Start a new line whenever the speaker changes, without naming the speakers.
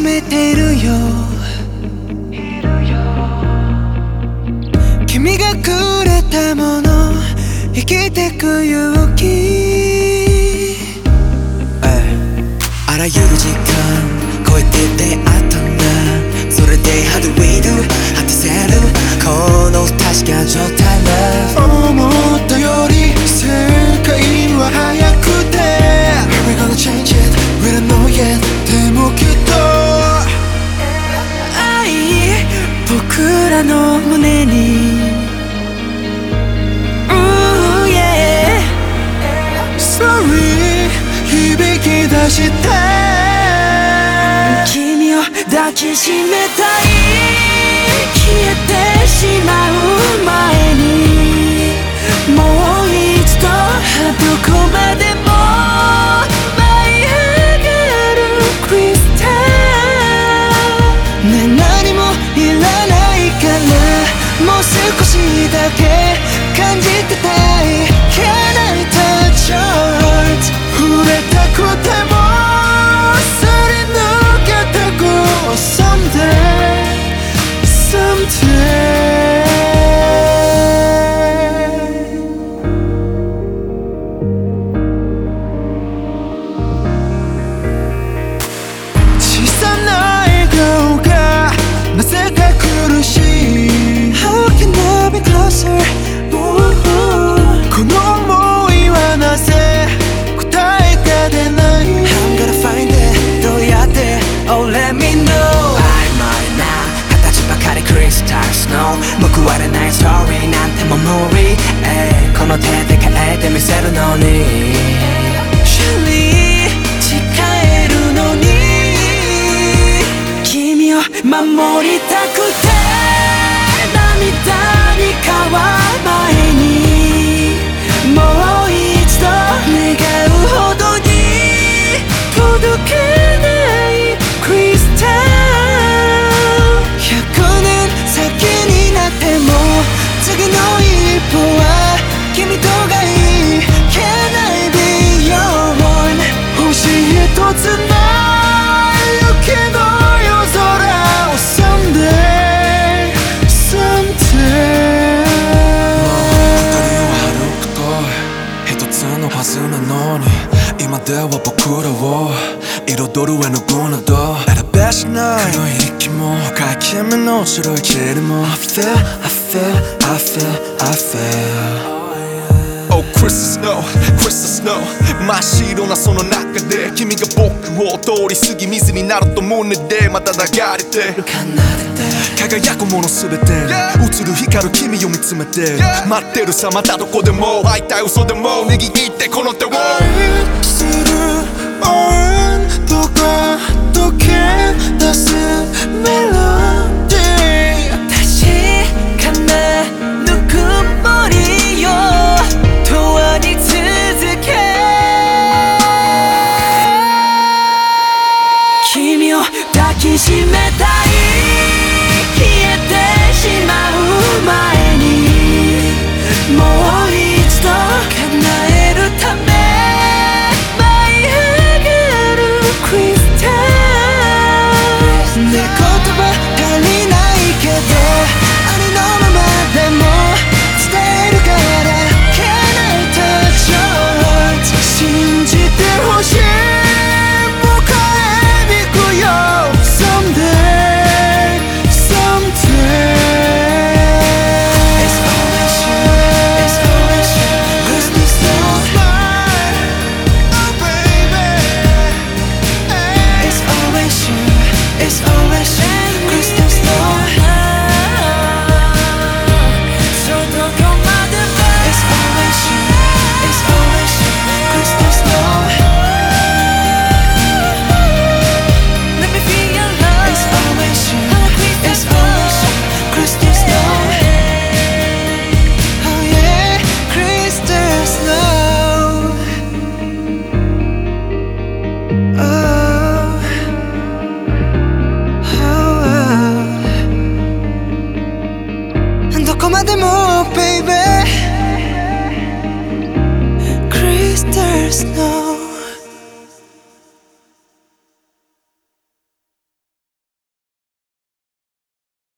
めているよ。君がくれたもの、生きてく勇気。あらゆる時間超えて出会ったんだ。それで How do we do 果たせるこの確か状態 Love 思ったより世界は速くて We're gonna change it We don't know yet でもきっと愛僕らの胸に Ooh yeah Sorry 響き出して君を抱きしめたい消えてしまう前にもう一度どこまでも舞い上がるクリスタルね何もいらないからもう少しだけ感じてたい Can I touch your heart 触れたくてもすり抜けてく Someday Someday小さな笑顔がなぜか苦しい How can I be closer この想いはなぜ答えが出ない I'm gonna find it どうやって Oh let me know 曖昧な形ばかりクリスタルスノー報われないストーリーなんても無理この手で変えてみせるのに Surely 誓えるのに君を守りたくて涙に変わる前にもう一度願うほどに届けないクリスタル100年先になっても次の一歩は君とがいい Can I be your one 星一つの雪の夜空を Someday Someday 二人を歩くと一つのパズルなのに今では僕らを彩る絵の具など選べしない黒い息も深い君の白い霧も I feel, I feel, I feel, I feel Oh Crystal Snow, Crystal Snow 真っ白なその中で君が僕を通り過ぎ水になると胸でまた流れて輝くものすべて映る光る君を見つめて待ってるさまたどこでも会いたい嘘でも握ってこの手を愛する温度が溶け出すメロディー確かなぬくもりよ永遠に続け君を抱きしめたい消えてしまう前にもう一度叶えるため舞い上がるクリスタルね言葉足りないけどありのままでも伝えるからCan I touch your heart 信じてほしい迎えに行くよ Someday Someday It's always you It's always you Crystal Snow Oh baby It's always you It's always you Crystal Snow It's always you It's always you Crystal Snow Let me feel your love It's always you It's always you Crystal Snow Oh yeah Crystal Snow Oh Oh どこまでも baby Crystal Snow